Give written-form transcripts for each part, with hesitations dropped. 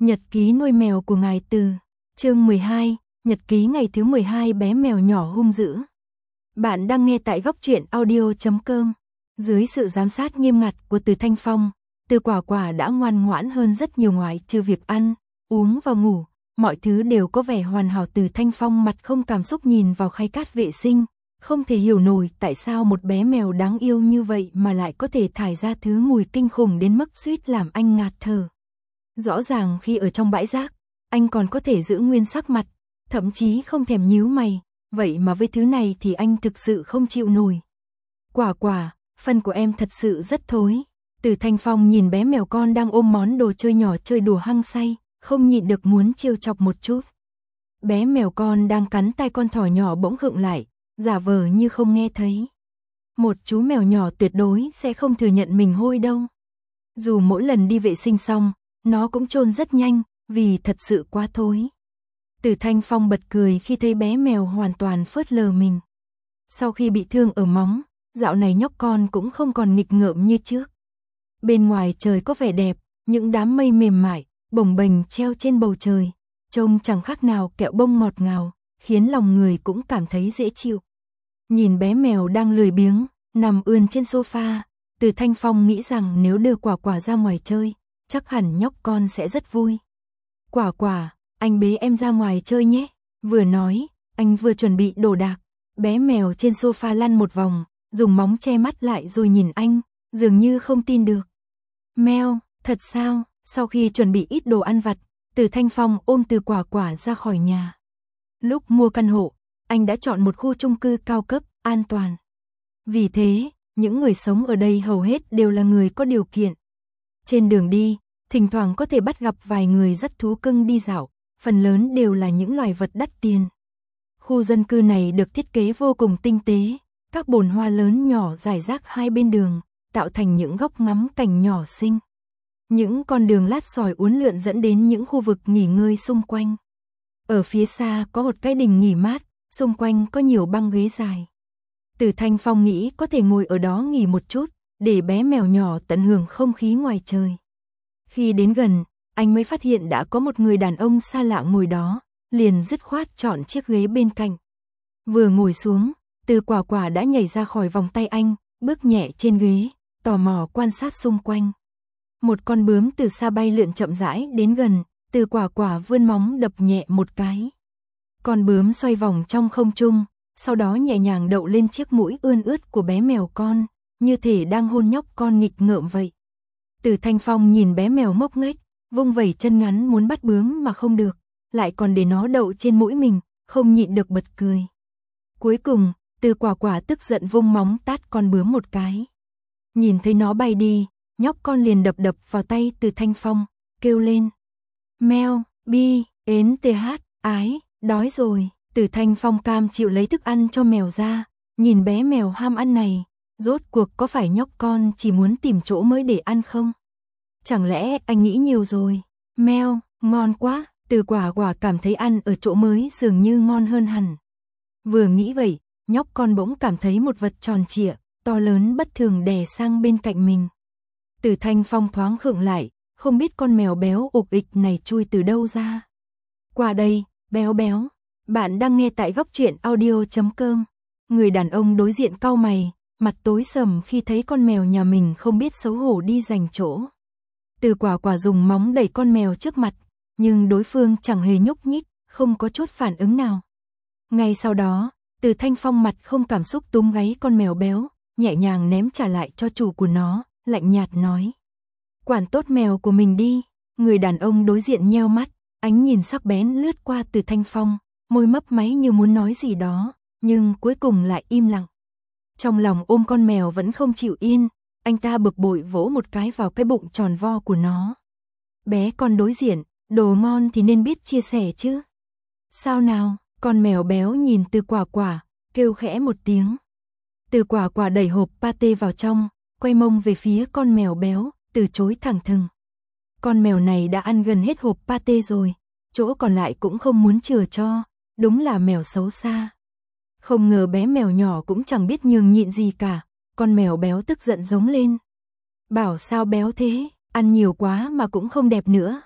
Nhật ký nuôi mèo của ngài Từ. Chương 12, nhật ký ngày thứ 12 bé mèo nhỏ hung dữ. Bạn đang nghe tại góc truyện audio.com. Dưới sự giám sát nghiêm ngặt của Từ Thanh Phong, Từ Quả Quả đã ngoan ngoãn hơn rất nhiều, ngoại trừ việc ăn, uống và ngủ, mọi thứ đều có vẻ hoàn hảo. Từ Thanh Phong mặt không cảm xúc nhìn vào khay cát vệ sinh, không thể hiểu nổi tại sao một bé mèo đáng yêu như vậy mà lại có thể thải ra thứ mùi kinh khủng đến mức suýt làm anh ngạt thở. Rõ ràng khi ở trong bãi rác, anh còn có thể giữ nguyên sắc mặt, thậm chí không thèm nhíu mày, vậy mà với thứ này thì anh thực sự không chịu nổi. Quả Quả, phân của em thật sự rất thối. Từ Thanh Phong nhìn bé mèo con đang ôm món đồ chơi nhỏ chơi đùa hăng say, không nhịn được muốn trêu chọc một chút. Bé mèo con đang cắn tay con thỏ nhỏ bỗng khựng lại, giả vờ như không nghe thấy. Một chú mèo nhỏ tuyệt đối sẽ không thừa nhận mình hôi đâu. Dù mỗi lần đi vệ sinh xong, nó cũng chôn rất nhanh, vì thật sự quá thối. Từ Thanh Phong bật cười khi thấy bé mèo hoàn toàn phớt lờ mình. Sau khi bị thương ở móng, dạo này nhóc con cũng không còn nghịch ngợm như trước. Bên ngoài trời có vẻ đẹp, những đám mây mềm mại, bồng bềnh treo trên bầu trời, trông chẳng khác nào kẹo bông ngọt ngào, khiến lòng người cũng cảm thấy dễ chịu. Nhìn bé mèo đang lười biếng, nằm ươn trên sofa, Từ Thanh Phong nghĩ rằng nếu đưa Quả Quả ra ngoài chơi, chắc hẳn nhóc con sẽ rất vui. Quả Quả, anh bế em ra ngoài chơi nhé. Vừa nói, anh vừa chuẩn bị đồ đạc. Bé mèo trên sofa lăn một vòng, dùng móng che mắt lại rồi nhìn anh, dường như không tin được. Mèo, thật sao? Sau khi chuẩn bị ít đồ ăn vặt, Từ Thanh Phong ôm Từ Quả Quả ra khỏi nhà. Lúc mua căn hộ, anh đã chọn một khu chung cư cao cấp, an toàn. Vì thế, những người sống ở đây hầu hết đều là người có điều kiện. Trên đường đi, thỉnh thoảng có thể bắt gặp vài người dắt thú cưng đi dạo, phần lớn đều là những loài vật đắt tiền. Khu dân cư này được thiết kế vô cùng tinh tế, các bồn hoa lớn nhỏ rải rác hai bên đường, tạo thành những góc ngắm cảnh nhỏ xinh. Những con đường lát sỏi uốn lượn dẫn đến những khu vực nghỉ ngơi xung quanh. Ở phía xa có một cái đình nghỉ mát, xung quanh có nhiều băng ghế dài. Từ Thanh Phong nghĩ có thể ngồi ở đó nghỉ một chút, để bé mèo nhỏ tận hưởng không khí ngoài trời. Khi đến gần, anh mới phát hiện đã có một người đàn ông xa lạ ngồi đó, liền dứt khoát chọn chiếc ghế bên cạnh. Vừa ngồi xuống, Từ Quả Quả đã nhảy ra khỏi vòng tay anh, bước nhẹ trên ghế, tò mò quan sát xung quanh. Một con bướm từ xa bay lượn chậm rãi đến gần, Từ Quả Quả vươn móng đập nhẹ một cái. Con bướm xoay vòng trong không trung, sau đó nhẹ nhàng đậu lên chiếc mũi ươn ướt của bé mèo con, như thể đang hôn nhóc con nghịch ngợm vậy. Từ Thanh Phong nhìn bé mèo ngốc nghếch, vung vẩy chân ngắn muốn bắt bướm mà không được, lại còn để nó đậu trên mũi mình, không nhịn được bật cười. Cuối cùng, Từ Quả Quả tức giận vung móng tát con bướm một cái. Nhìn thấy nó bay đi, nhóc con liền đập đập vào tay Từ Thanh Phong, kêu lên. Meo, bi, ến th, ái, đói rồi. Từ Thanh Phong cam chịu lấy thức ăn cho mèo ra, nhìn bé mèo ham ăn này, rốt cuộc có phải nhóc con chỉ muốn tìm chỗ mới để ăn không? Chẳng lẽ anh nghĩ nhiều rồi? Meo, ngon quá. Từ Quả Quả cảm thấy ăn ở chỗ mới dường như ngon hơn hẳn. Vừa nghĩ vậy, nhóc con bỗng cảm thấy một vật tròn trịa, to lớn bất thường đè sang bên cạnh mình. Từ Thanh Phong thoáng khựng lại, không biết con mèo béo ục ịch này chui từ đâu ra. Qua đây, béo béo. Bạn đang nghe tại góc truyện audio.com. Người đàn ông đối diện cau mày, mặt tối sầm khi thấy con mèo nhà mình không biết xấu hổ đi giành chỗ. Từ Quả Quả dùng móng đẩy con mèo trước mặt, nhưng đối phương chẳng hề nhúc nhích, không có chút phản ứng nào. Ngay sau đó, Từ Thanh Phong mặt không cảm xúc túm gáy con mèo béo, nhẹ nhàng ném trả lại cho chủ của nó, lạnh nhạt nói. Quản tốt mèo của mình đi. Người đàn ông đối diện nheo mắt, ánh nhìn sắc bén lướt qua Từ Thanh Phong, môi mấp máy như muốn nói gì đó, nhưng cuối cùng lại im lặng. Trong lòng ôm con mèo vẫn không chịu yên, anh ta bực bội vỗ một cái vào cái bụng tròn vo của nó. Bé con đối diện, đồ ngon thì nên biết chia sẻ chứ. Sao nào? Con mèo béo nhìn Từ Quả Quả, kêu khẽ một tiếng. Từ Quả Quả đẩy hộp pate vào trong, quay mông về phía con mèo béo, từ chối thẳng thừng. Con mèo này đã ăn gần hết hộp pate rồi, chỗ còn lại cũng không muốn chừa cho, đúng là mèo xấu xa. Không ngờ bé mèo nhỏ cũng chẳng biết nhường nhịn gì cả, con mèo béo tức giận giống lên. Bảo sao béo thế, ăn nhiều quá mà cũng không đẹp nữa.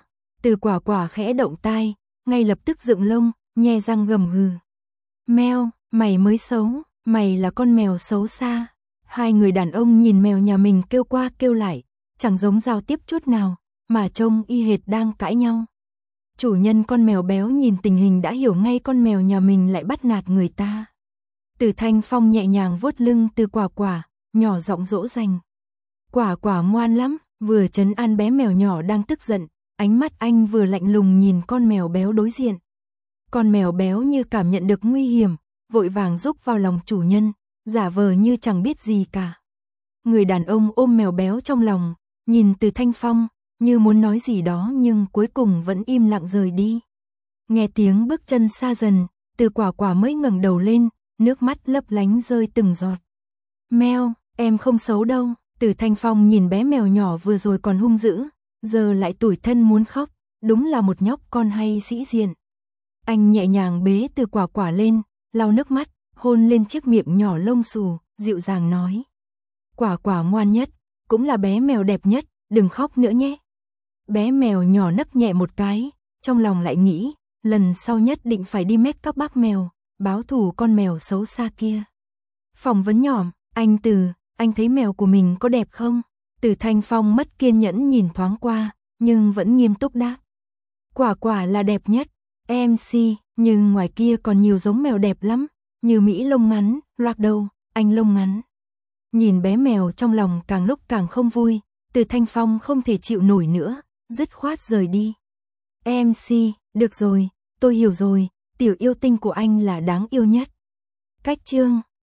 Từ Quả Quả khẽ động tai, ngay lập tức dựng lông, nhe răng gầm gừ. Meo, mày mới xấu, mày là con mèo xấu xa. Hai người đàn ông nhìn mèo nhà mình kêu qua kêu lại, chẳng giống giao tiếp chút nào, mà trông y hệt đang cãi nhau. Chủ nhân con mèo béo nhìn tình hình đã hiểu ngay con mèo nhà mình lại bắt nạt người ta. Từ Thanh Phong nhẹ nhàng vuốt lưng Từ Quả Quả, nhỏ giọng dỗ dành. Quả Quả ngoan lắm, vừa trấn an bé mèo nhỏ đang tức giận, ánh mắt anh vừa lạnh lùng nhìn con mèo béo đối diện. Con mèo béo như cảm nhận được nguy hiểm, vội vàng rúc vào lòng chủ nhân, giả vờ như chẳng biết gì cả. Người đàn ông ôm mèo béo trong lòng, nhìn Từ Thanh Phong, như muốn nói gì đó nhưng cuối cùng vẫn im lặng rời đi. Nghe tiếng bước chân xa dần, Từ Quả Quả mới ngẩng đầu lên, nước mắt lấp lánh rơi từng giọt. Meo, em không xấu đâu. Từ Thanh Phong nhìn bé mèo nhỏ vừa rồi còn hung dữ, giờ lại tủi thân muốn khóc, đúng là một nhóc con hay sĩ diện. Anh nhẹ nhàng bế Từ Quả Quả lên, lau nước mắt, hôn lên chiếc miệng nhỏ lông xù, dịu dàng nói. Quả Quả ngoan nhất, cũng là bé mèo đẹp nhất, đừng khóc nữa nhé. Bé mèo nhỏ nấc nhẹ một cái, trong lòng lại nghĩ, lần sau nhất định phải đi make up bác mèo, báo thù con mèo xấu xa kia. Phỏng vấn nhỏm, anh Từ, anh thấy mèo của mình có đẹp không? Từ Thanh Phong mất kiên nhẫn nhìn thoáng qua, nhưng vẫn nghiêm túc đáp. Quả Quả là đẹp nhất, MC, nhưng ngoài kia còn nhiều giống mèo đẹp lắm, như Mỹ lông ngắn, Ragdoll, anh lông ngắn. Nhìn bé mèo trong lòng càng lúc càng không vui, Từ Thanh Phong không thể chịu nổi nữa, dứt khoát rời đi. MC, được rồi, tôi hiểu rồi, tiểu yêu tinh của anh là đáng yêu nhất. Cách chương